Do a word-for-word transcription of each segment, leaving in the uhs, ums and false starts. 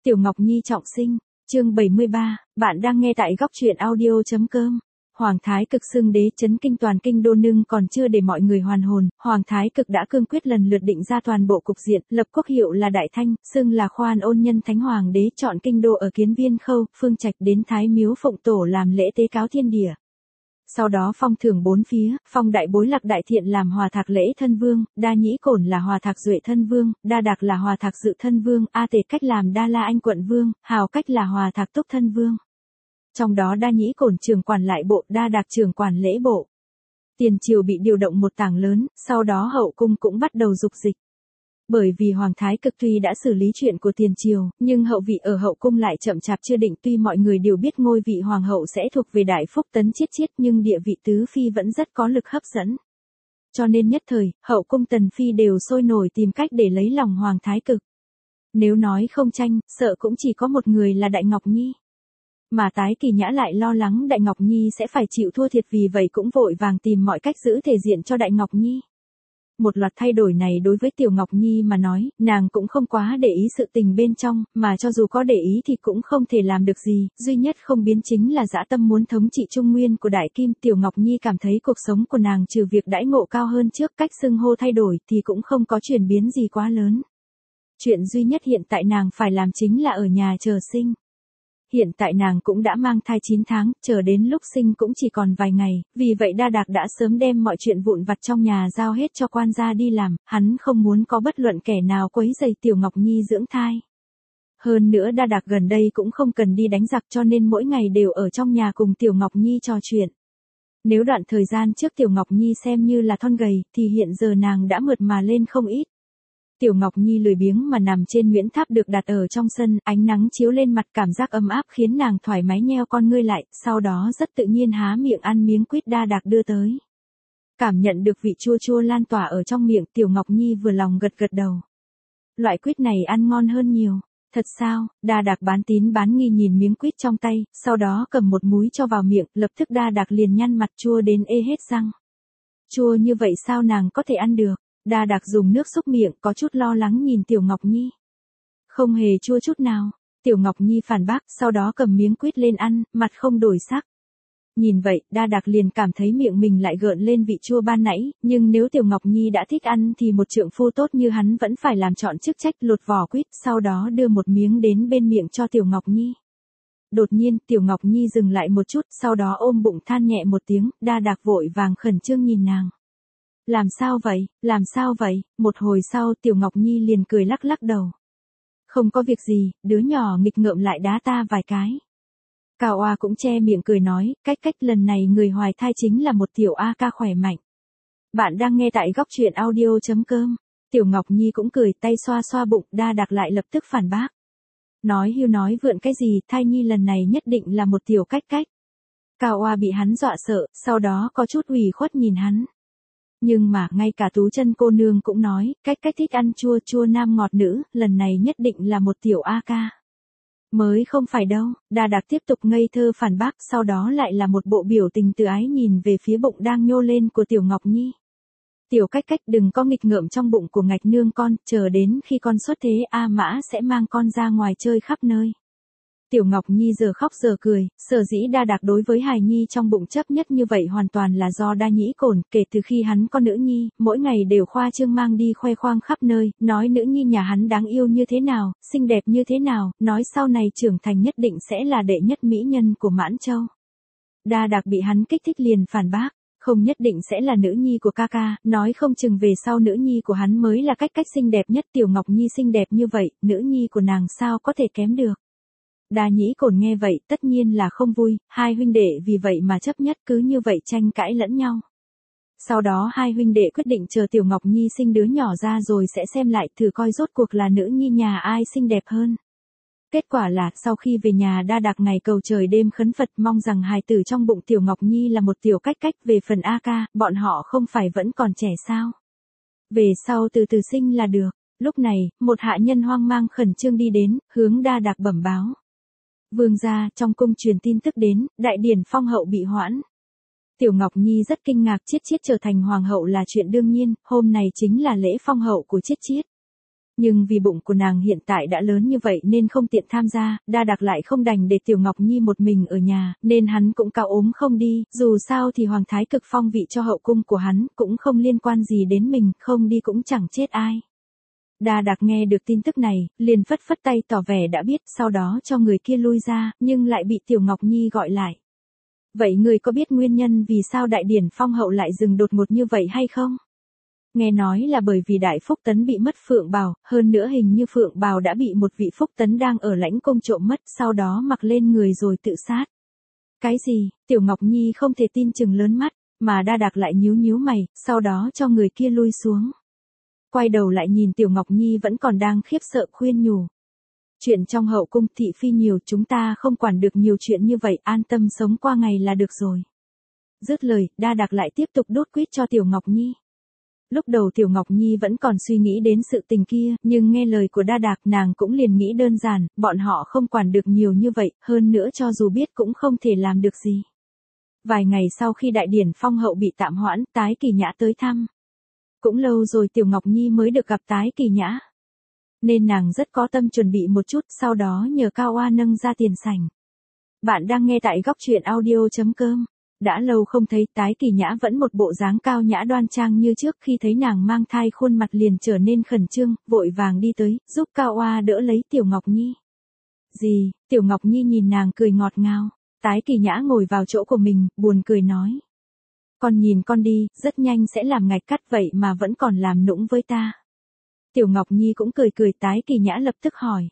Tiểu Ngọc Nhi trọng sinh, chương bảy mươi ba, bạn đang nghe tại góc truyện audio chấm com. Hoàng Thái Cực xưng đế chấn kinh toàn kinh đô, nhưng còn chưa để mọi người hoàn hồn, Hoàng Thái Cực đã cương quyết lần lượt định ra toàn bộ cục diện, lập quốc hiệu là Đại Thanh, xưng là Khoan Ôn Nhân Thánh Hoàng đế, chọn kinh đô ở Kiến Viên Khâu, Phương Trạch đến Thái Miếu Phụng Tổ làm lễ tế cáo thiên địa. Sau đó phong thưởng bốn phía, phong đại bối Lạc Đại Thiện làm Hòa Thạc lễ thân vương, Đa Nhĩ Cổn là Hòa Thạc duệ thân vương, Đa Đạc là Hòa Thạc dự thân vương, A Tề Cách làm Đa La Anh quận vương, Hào Cách là Hòa Thạc túc thân vương. Trong đó Đa Nhĩ Cổn trưởng quản lại bộ, Đa Đạc trưởng quản lễ bộ. Tiền triều bị điều động một tảng lớn, sau đó hậu cung cũng bắt đầu dục dịch. Bởi vì Hoàng Thái Cực tuy đã xử lý chuyện của tiền triều, nhưng hậu vị ở hậu cung lại chậm chạp chưa định. Tuy mọi người đều biết ngôi vị hoàng hậu sẽ thuộc về Đại Phúc Tấn Chiết Chiết, nhưng địa vị tứ phi vẫn rất có lực hấp dẫn. Cho nên nhất thời, hậu cung tần phi đều sôi nổi tìm cách để lấy lòng Hoàng Thái Cực. Nếu nói không tranh, sợ cũng chỉ có một người là Đại Ngọc Nhi. Mà Tái Kỳ Nhã lại lo lắng Đại Ngọc Nhi sẽ phải chịu thua thiệt, vì vậy cũng vội vàng tìm mọi cách giữ thể diện cho Đại Ngọc Nhi. Một loạt thay đổi này đối với Tiểu Ngọc Nhi mà nói, nàng cũng không quá để ý sự tình bên trong, mà cho dù có để ý thì cũng không thể làm được gì, duy nhất không biến chính là dã tâm muốn thống trị Trung Nguyên của Đại Kim. Tiểu Ngọc Nhi cảm thấy cuộc sống của nàng trừ việc đãi ngộ cao hơn trước, cách xưng hô thay đổi thì cũng không có chuyển biến gì quá lớn. Chuyện duy nhất hiện tại nàng phải làm chính là ở nhà chờ sinh. Hiện tại nàng cũng đã mang thai chín tháng, chờ đến lúc sinh cũng chỉ còn vài ngày, vì vậy Đa Đạc đã sớm đem mọi chuyện vụn vặt trong nhà giao hết cho quan gia đi làm, hắn không muốn có bất luận kẻ nào quấy rầy Tiểu Ngọc Nhi dưỡng thai. Hơn nữa Đa Đạc gần đây cũng không cần đi đánh giặc, cho nên mỗi ngày đều ở trong nhà cùng Tiểu Ngọc Nhi trò chuyện. Nếu đoạn thời gian trước Tiểu Ngọc Nhi xem như là thon gầy, thì hiện giờ nàng đã mượt mà lên không ít. Tiểu Ngọc Nhi lười biếng mà nằm trên Nguyễn Tháp được đặt ở trong sân, ánh nắng chiếu lên mặt, cảm giác ấm áp khiến nàng thoải mái nheo con ngươi lại, sau đó rất tự nhiên há miệng ăn miếng quýt Đa Đạc đưa tới. Cảm nhận được vị chua chua lan tỏa ở trong miệng, Tiểu Ngọc Nhi vừa lòng gật gật đầu. Loại quýt này ăn ngon hơn nhiều. Thật sao? Đa Đạc bán tín bán nghi nhìn miếng quýt trong tay, sau đó cầm một múi cho vào miệng, lập tức Đa Đạc liền nhăn mặt, chua đến ê hết răng. Chua như vậy sao nàng có thể ăn được? Đa Đạc dùng nước xúc miệng, có chút lo lắng nhìn Tiểu Ngọc Nhi. Không hề chua chút nào. Tiểu Ngọc Nhi phản bác, sau đó cầm miếng quýt lên ăn, mặt không đổi sắc. Nhìn vậy, Đa Đạc liền cảm thấy miệng mình lại gợn lên vị chua ban nãy, nhưng nếu Tiểu Ngọc Nhi đã thích ăn thì một trượng phu tốt như hắn vẫn phải làm trọn chức trách, lột vỏ quýt, sau đó đưa một miếng đến bên miệng cho Tiểu Ngọc Nhi. Đột nhiên, Tiểu Ngọc Nhi dừng lại một chút, sau đó ôm bụng than nhẹ một tiếng, Đa Đạc vội vàng khẩn trương nhìn nàng. Làm sao vậy, làm sao vậy? Một hồi sau Tiểu Ngọc Nhi liền cười lắc lắc đầu. Không có việc gì, đứa nhỏ nghịch ngợm lại đá ta vài cái. Cao Oa cũng che miệng cười nói, cách cách lần này người hoài thai chính là một tiểu A ca khỏe mạnh. Bạn đang nghe tại góc truyện audio chấm com. Tiểu Ngọc Nhi cũng cười, tay xoa xoa bụng, Đa Đạc lại lập tức phản bác. Nói hưu nói vượn cái gì, thai nhi lần này nhất định là một tiểu cách cách. Cao Oa bị hắn dọa sợ, sau đó có chút ủy khuất nhìn hắn. Nhưng mà ngay cả Tú Chân cô nương cũng nói, cách cách thích ăn chua chua nam ngọt nữ, lần này nhất định là một tiểu A ca. Mới không phải đâu, Đa Đạc tiếp tục ngây thơ phản bác, sau đó lại là một bộ biểu tình từ ái nhìn về phía bụng đang nhô lên của Tiểu Ngọc Nhi. Tiểu cách cách đừng có nghịch ngợm trong bụng của ngạch nương con, chờ đến khi con xuất thế A Mã sẽ mang con ra ngoài chơi khắp nơi. Tiểu Ngọc Nhi giờ khóc giờ cười, sở dĩ Đa Đạc đối với hài nhi trong bụng chấp nhất như vậy hoàn toàn là do Đa Nhĩ Cổn, kể từ khi hắn có nữ nhi, mỗi ngày đều khoa trương mang đi khoe khoang khắp nơi, nói nữ nhi nhà hắn đáng yêu như thế nào, xinh đẹp như thế nào, nói sau này trưởng thành nhất định sẽ là đệ nhất mỹ nhân của Mãn Châu. Đa Đạc bị hắn kích thích liền phản bác, không nhất định sẽ là nữ nhi của ca ca, nói không chừng về sau nữ nhi của hắn mới là cách cách xinh đẹp nhất. Tiểu Ngọc Nhi xinh đẹp như vậy, nữ nhi của nàng sao có thể kém được. Đa Nhĩ Cổn nghe vậy tất nhiên là không vui, hai huynh đệ vì vậy mà chấp nhất, cứ như vậy tranh cãi lẫn nhau. Sau đó hai huynh đệ quyết định chờ Tiểu Ngọc Nhi sinh đứa nhỏ ra rồi sẽ xem lại, thử coi rốt cuộc là nữ nhi nhà ai xinh đẹp hơn. Kết quả là, sau khi về nhà Đa Đạc ngày cầu trời đêm khấn Phật mong rằng hài tử trong bụng Tiểu Ngọc Nhi là một tiểu cách cách. Về phần A ca, bọn họ không phải vẫn còn trẻ sao? Về sau từ từ sinh là được. Lúc này, một hạ nhân hoang mang khẩn trương đi đến, hướng Đa Đạc bẩm báo. Vương gia, trong cung truyền tin tức đến, đại điển phong hậu bị hoãn. Tiểu Ngọc Nhi rất kinh ngạc, Chiết Chiết trở thành hoàng hậu là chuyện đương nhiên, hôm nay chính là lễ phong hậu của Chiết Chiết. Nhưng vì bụng của nàng hiện tại đã lớn như vậy nên không tiện tham gia, Đa Đạc lại không đành để Tiểu Ngọc Nhi một mình ở nhà, nên hắn cũng cao ốm không đi, dù sao thì Hoàng Thái Cực phong vị cho hậu cung của hắn, cũng không liên quan gì đến mình, không đi cũng chẳng chết ai. Đa Đạc nghe được tin tức này, liền phất phất tay tỏ vẻ đã biết, sau đó cho người kia lui ra, nhưng lại bị Tiểu Ngọc Nhi gọi lại. Vậy người có biết nguyên nhân vì sao đại điển phong hậu lại dừng đột ngột như vậy hay không? Nghe nói là bởi vì Đại Phúc Tấn bị mất Phượng Bào, hơn nữa hình như Phượng Bào đã bị một vị Phúc Tấn đang ở lãnh cung trộm mất, sau đó mặc lên người rồi tự sát. Cái gì? Tiểu Ngọc Nhi không thể tin chừng lớn mắt, mà Đa Đạc lại nhíu nhíu mày, sau đó cho người kia lui xuống. Quay đầu lại nhìn Tiểu Ngọc Nhi vẫn còn đang khiếp sợ khuyên nhủ. Chuyện trong hậu cung thị phi nhiều, chúng ta không quản được nhiều chuyện như vậy, an tâm sống qua ngày là được rồi. Dứt lời, Đa Đạc lại tiếp tục đốt quýt cho Tiểu Ngọc Nhi. Lúc đầu Tiểu Ngọc Nhi vẫn còn suy nghĩ đến sự tình kia, nhưng nghe lời của Đa Đạc nàng cũng liền nghĩ đơn giản, bọn họ không quản được nhiều như vậy, hơn nữa cho dù biết cũng không thể làm được gì. Vài ngày sau khi đại điển phong hậu bị tạm hoãn, Tái Kỳ Nhã tới thăm. Cũng lâu rồi Tiểu Ngọc Nhi mới được gặp Tái Kỳ Nhã. Nên nàng rất có tâm chuẩn bị một chút, sau đó nhờ Cao Oa nâng ra tiền sảnh. Bạn đang nghe tại góc truyện audio chấm com. Đã lâu không thấy, Tái Kỳ Nhã vẫn một bộ dáng cao nhã đoan trang như trước, khi thấy nàng mang thai khuôn mặt liền trở nên khẩn trương, vội vàng đi tới, giúp Cao Oa đỡ lấy Tiểu Ngọc Nhi. Gì? Tiểu Ngọc Nhi nhìn nàng cười ngọt ngào. Tái Kỳ Nhã ngồi vào chỗ của mình, buồn cười nói. Con nhìn con đi, rất nhanh sẽ làm ngạch cắt vậy mà vẫn còn làm nũng với ta. Tiểu Ngọc Nhi cũng cười cười. Tái Kỳ Nhã lập tức hỏi.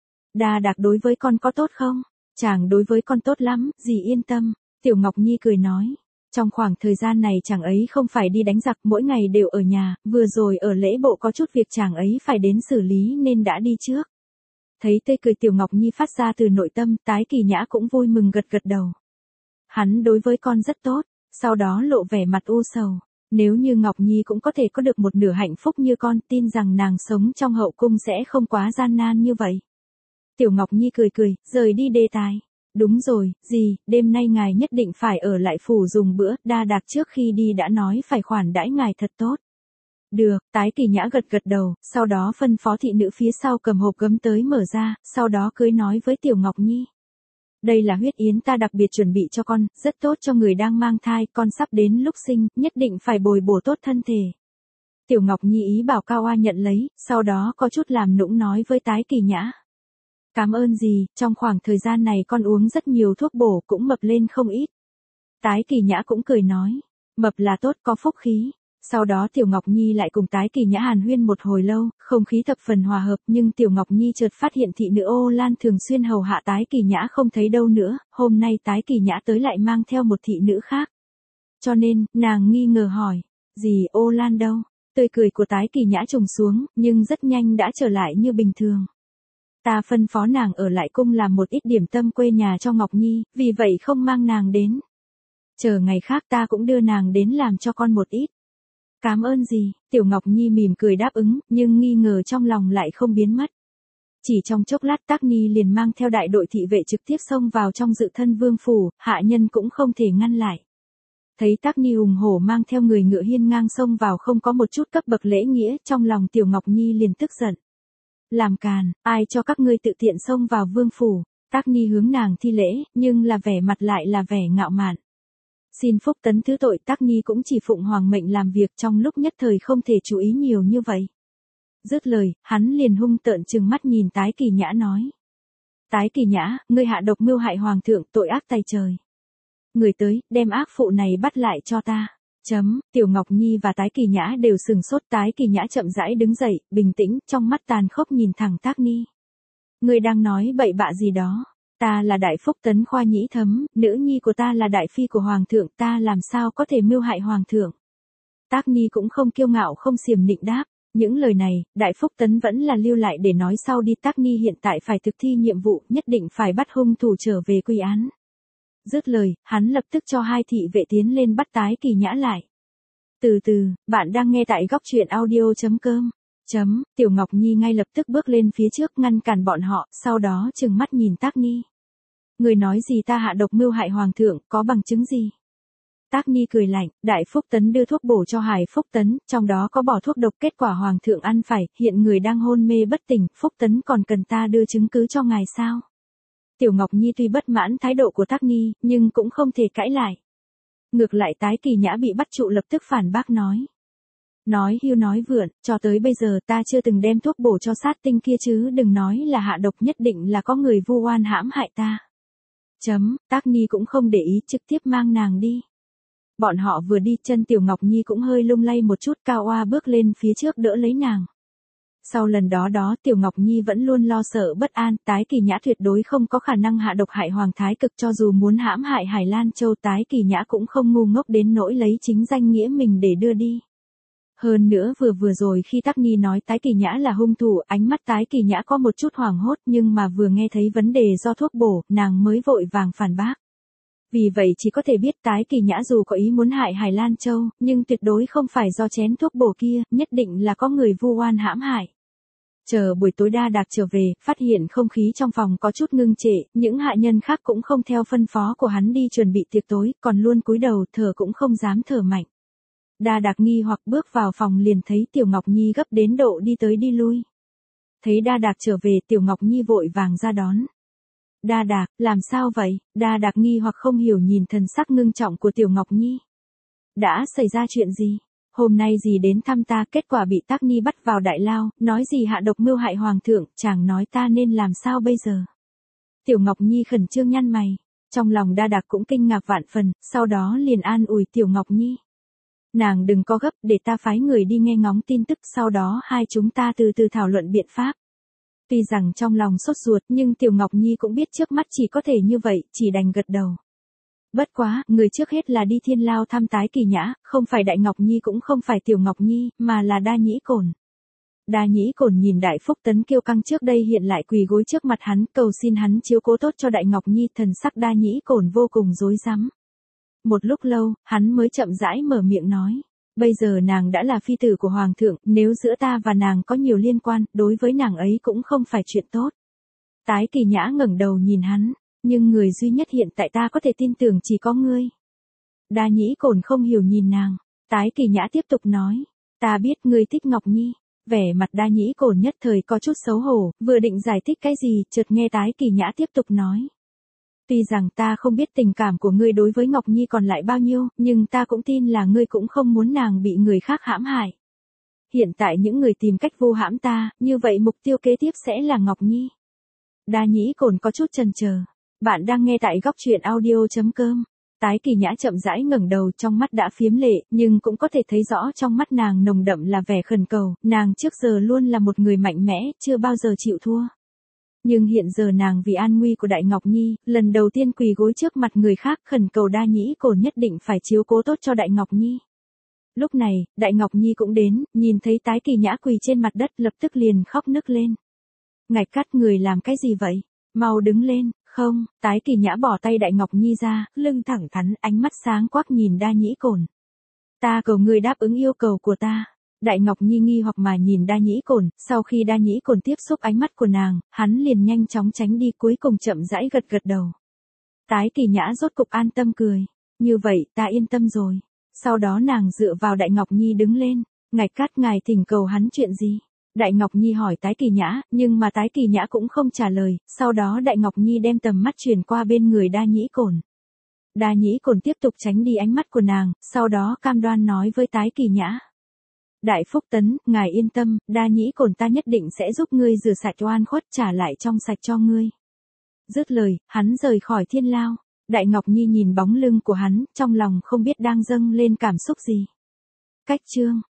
Đa Đạc đối với con có tốt không? Chàng đối với con tốt lắm, dì yên tâm. Tiểu Ngọc Nhi cười nói. Trong khoảng thời gian này chàng ấy không phải đi đánh giặc, mỗi ngày đều ở nhà, vừa rồi ở lễ bộ có chút việc chàng ấy phải đến xử lý nên đã đi trước. Thấy tươi cười Tiểu Ngọc Nhi phát ra từ nội tâm, Tái Kỳ Nhã cũng vui mừng gật gật đầu. Hắn đối với con rất tốt, sau đó lộ vẻ mặt u sầu. Nếu như Ngọc Nhi cũng có thể có được một nửa hạnh phúc như con, tin rằng nàng sống trong hậu cung sẽ không quá gian nan như vậy. Tiểu Ngọc Nhi cười cười, rời đi đề tài. Đúng rồi, dì, đêm nay ngài nhất định phải ở lại phủ dùng bữa, Đa Đạc trước khi đi đã nói phải khoản đãi ngài thật tốt. Được, Tái Kỳ Nhã gật gật đầu, sau đó phân phó thị nữ phía sau cầm hộp gấm tới mở ra, sau đó cưới nói với Tiểu Ngọc Nhi. Đây là huyết yến ta đặc biệt chuẩn bị cho con, rất tốt cho người đang mang thai, con sắp đến lúc sinh, nhất định phải bồi bổ tốt thân thể. Tiểu Ngọc Nhi ý bảo Cao Oa nhận lấy, sau đó có chút làm nũng nói với Tái Kỳ Nhã. Cảm ơn dì, trong khoảng thời gian này con uống rất nhiều thuốc bổ cũng mập lên không ít. Tái Kỳ Nhã cũng cười nói, mập là tốt, có phúc khí. Sau đó Tiểu Ngọc Nhi lại cùng Tái Kỳ Nhã hàn huyên một hồi lâu, không khí thập phần hòa hợp, nhưng Tiểu Ngọc Nhi chợt phát hiện thị nữ Ô Lan thường xuyên hầu hạ Tái Kỳ Nhã không thấy đâu nữa, hôm nay Tái Kỳ Nhã tới lại mang theo một thị nữ khác. Cho nên, nàng nghi ngờ hỏi, dì Ô Lan đâu? Tươi cười của Tái Kỳ Nhã trùng xuống, nhưng rất nhanh đã trở lại như bình thường. Ta phân phó nàng ở lại cung làm một ít điểm tâm quê nhà cho Ngọc Nhi, vì vậy không mang nàng đến. Chờ ngày khác ta cũng đưa nàng đến làm cho con một ít. Cảm ơn dì, Tiểu Ngọc Nhi mỉm cười đáp ứng, nhưng nghi ngờ trong lòng lại không biến mất. Chỉ trong chốc lát Tác Ni liền mang theo đại đội thị vệ trực tiếp xông vào trong dự thân vương phủ, hạ nhân cũng không thể ngăn lại. Thấy Tác Ni hùng hổ mang theo người ngựa hiên ngang xông vào không có một chút cấp bậc lễ nghĩa, trong lòng Tiểu Ngọc Nhi liền tức giận. Làm càn, ai cho các ngươi tự tiện xông vào vương phủ? Tác Ni hướng nàng thi lễ, nhưng là vẻ mặt lại là vẻ ngạo mạn. Xin Phúc Tấn thứ tội, Tác Ni cũng chỉ phụng hoàng mệnh làm việc, trong lúc nhất thời không thể chú ý nhiều như vậy. Dứt lời, hắn liền hung tợn trừng mắt nhìn Tái Kỳ Nhã nói. Tái Kỳ Nhã, ngươi hạ độc mưu hại hoàng thượng, tội ác tày trời. Người tới, đem ác phụ này bắt lại cho ta. Chấm, Tiểu Ngọc Nhi và Tái Kỳ Nhã đều sừng sốt. Tái Kỳ Nhã chậm rãi đứng dậy, bình tĩnh, trong mắt tàn khốc nhìn thẳng Tác Ni. Ngươi đang nói bậy bạ gì đó? Ta là Đại Phúc Tấn Khoa Nhĩ Thấm, nữ nhi của ta là đại phi của hoàng thượng, ta làm sao có thể mưu hại hoàng thượng? Tác Ni cũng không kiêu ngạo không xiềm nịnh đáp. Những lời này, Đại Phúc Tấn vẫn là lưu lại để nói sau đi. Tác Ni hiện tại phải thực thi nhiệm vụ, nhất định phải bắt hung thủ trở về quy án. Dứt lời, hắn lập tức cho hai thị vệ tiến lên bắt Tái Kỳ Nhã lại. Từ từ, bạn đang nghe tại góc truyện audio chấm com. Chấm, Tiểu Ngọc Nhi ngay lập tức bước lên phía trước ngăn cản bọn họ, sau đó trừng mắt nhìn Tác Ni. Người nói gì ta hạ độc mưu hại hoàng thượng, có bằng chứng gì? Tác Ni cười lạnh, Đại Phúc Tấn đưa thuốc bổ cho Hải Phúc Tấn, trong đó có bỏ thuốc độc, kết quả Hoàng thượng ăn phải, hiện người đang hôn mê bất tỉnh, Phúc Tấn còn cần ta đưa chứng cứ cho ngài sao? Tiểu Ngọc Nhi tuy bất mãn thái độ của Tác Ni, nhưng cũng không thể cãi lại. Ngược lại Tái Kỳ Nhã bị bắt trụ lập tức phản bác nói. Nói hưu nói vượn, cho tới bây giờ ta chưa từng đem thuốc bổ cho sát tinh kia chứ đừng nói là hạ độc, nhất định là có người vu oan hãm hại ta. Chấm, Tác Ni cũng không để ý, trực tiếp mang nàng đi. Bọn họ vừa đi, chân Tiểu Ngọc Nhi cũng hơi lung lay một chút, Cao Oa bước lên phía trước đỡ lấy nàng. Sau lần đó đó Tiểu Ngọc Nhi vẫn luôn lo sợ bất an, Tái Kỳ Nhã tuyệt đối không có khả năng hạ độc hại Hoàng Thái Cực, cho dù muốn hãm hại Hải Lan Châu Tái Kỳ Nhã cũng không ngu ngốc đến nỗi lấy chính danh nghĩa mình để đưa đi. Hơn nữa vừa vừa rồi khi Tác Ni nói Tái Kỳ Nhã là hung thủ, ánh mắt Tái Kỳ Nhã có một chút hoảng hốt, nhưng mà vừa nghe thấy vấn đề do thuốc bổ, nàng mới vội vàng phản bác. Vì vậy chỉ có thể biết Tái Kỳ Nhã dù có ý muốn hại Hải Lan Châu, nhưng tuyệt đối không phải do chén thuốc bổ kia, nhất định là có người vu oan hãm hại. Chờ buổi tối Đa Đạc trở về, phát hiện không khí trong phòng có chút ngưng trệ, những hạ nhân khác cũng không theo phân phó của hắn đi chuẩn bị tiệc tối, còn luôn cúi đầu thở cũng không dám thở mạnh. Đa Đạc nghi hoặc bước vào phòng liền thấy Tiểu Ngọc Nhi gấp đến độ đi tới đi lui. Thấy Đa Đạc trở về, Tiểu Ngọc Nhi vội vàng ra đón. Đa Đạc, làm sao vậy? Đa Đạc nghi hoặc không hiểu nhìn thần sắc ngưng trọng của Tiểu Ngọc Nhi. Đã xảy ra chuyện gì? Hôm nay gì đến thăm ta, kết quả bị Tác Ni bắt vào đại lao, nói gì hạ độc mưu hại Hoàng thượng, chàng nói ta nên làm sao bây giờ? Tiểu Ngọc Nhi khẩn trương nhăn mày. Trong lòng Đa Đạc cũng kinh ngạc vạn phần, sau đó liền an ủi Tiểu Ngọc Nhi. Nàng đừng có gấp, để ta phái người đi nghe ngóng tin tức, sau đó hai chúng ta từ từ thảo luận biện pháp. Tuy rằng trong lòng sốt ruột, nhưng Tiểu Ngọc Nhi cũng biết trước mắt chỉ có thể như vậy, chỉ đành gật đầu. Bất quá, người trước hết là đi Thiên Lao thăm Tái Kỳ Nhã, không phải Đại Ngọc Nhi cũng không phải Tiểu Ngọc Nhi, mà là Đa Nhĩ Cổn. Đa Nhĩ Cổn nhìn Đại Phúc Tấn kiêu căng trước đây hiện lại quỳ gối trước mặt hắn, cầu xin hắn chiếu cố tốt cho Đại Ngọc Nhi, thần sắc Đa Nhĩ Cổn vô cùng rối rắm. Một lúc lâu, hắn mới chậm rãi mở miệng nói. Bây giờ nàng đã là phi tử của Hoàng thượng, nếu giữa ta và nàng có nhiều liên quan, đối với nàng ấy cũng không phải chuyện tốt. Tái Kỳ Nhã ngẩng đầu nhìn hắn, nhưng người duy nhất hiện tại ta có thể tin tưởng chỉ có ngươi. Đa Nhĩ Cổn không hiểu nhìn nàng, Tái Kỳ Nhã tiếp tục nói, ta biết ngươi thích Ngọc Nhi. Vẻ mặt Đa Nhĩ Cổn nhất thời có chút xấu hổ, vừa định giải thích cái gì, chợt nghe Tái Kỳ Nhã tiếp tục nói. Tuy rằng ta không biết tình cảm của ngươi đối với Ngọc Nhi còn lại bao nhiêu, nhưng ta cũng tin là ngươi cũng không muốn nàng bị người khác hãm hại. Hiện tại những người tìm cách vu hãm ta, như vậy mục tiêu kế tiếp sẽ là Ngọc Nhi. Đa Nhĩ Cổn có chút chần chờ. Bạn đang nghe tại góc truyện audio chấm com. Tái Kỳ Nhã chậm rãi ngẩng đầu, trong mắt đã phiếm lệ, nhưng cũng có thể thấy rõ trong mắt nàng nồng đậm là vẻ khẩn cầu, nàng trước giờ luôn là một người mạnh mẽ, chưa bao giờ chịu thua. Nhưng hiện giờ nàng vì an nguy của Đại Ngọc Nhi, lần đầu tiên quỳ gối trước mặt người khác khẩn cầu Đa Nhĩ Cổn nhất định phải chiếu cố tốt cho Đại Ngọc Nhi. Lúc này, Đại Ngọc Nhi cũng đến, nhìn thấy Tái Kỳ Nhã quỳ trên mặt đất lập tức liền khóc nức lên. Ngạch Cắt, người làm cái gì vậy? Mau đứng lên. Không, Tái Kỳ Nhã bỏ tay Đại Ngọc Nhi ra, lưng thẳng thắn, ánh mắt sáng quắc nhìn Đa Nhĩ Cổn. Ta cầu ngươi đáp ứng yêu cầu của ta. Đại Ngọc Nhi nghi hoặc mà nhìn Đa Nhĩ Cổn, sau khi Đa Nhĩ Cổn tiếp xúc ánh mắt của nàng, hắn liền nhanh chóng tránh đi, cuối cùng chậm rãi gật gật đầu. Tái Kỳ Nhã rốt cục an tâm cười. Như vậy, ta yên tâm rồi. Sau đó nàng dựa vào Đại Ngọc Nhi đứng lên. Ngạch Cát, ngài thỉnh cầu hắn chuyện gì? Đại Ngọc Nhi hỏi Tái Kỳ Nhã, nhưng mà Tái Kỳ Nhã cũng không trả lời, sau đó Đại Ngọc Nhi đem tầm mắt chuyển qua bên người Đa Nhĩ Cổn. Đa Nhĩ Cổn tiếp tục tránh đi ánh mắt của nàng, sau đó cam đoan nói với Tái Kỳ Nhã. Đại Phúc Tấn, ngài yên tâm, Đa Nhĩ Cổn ta nhất định sẽ giúp ngươi rửa sạch oan khuất, trả lại trong sạch cho ngươi. Dứt lời, hắn rời khỏi Thiên Lao. Đại Ngọc Nhi nhìn bóng lưng của hắn, trong lòng không biết đang dâng lên cảm xúc gì. Cách chương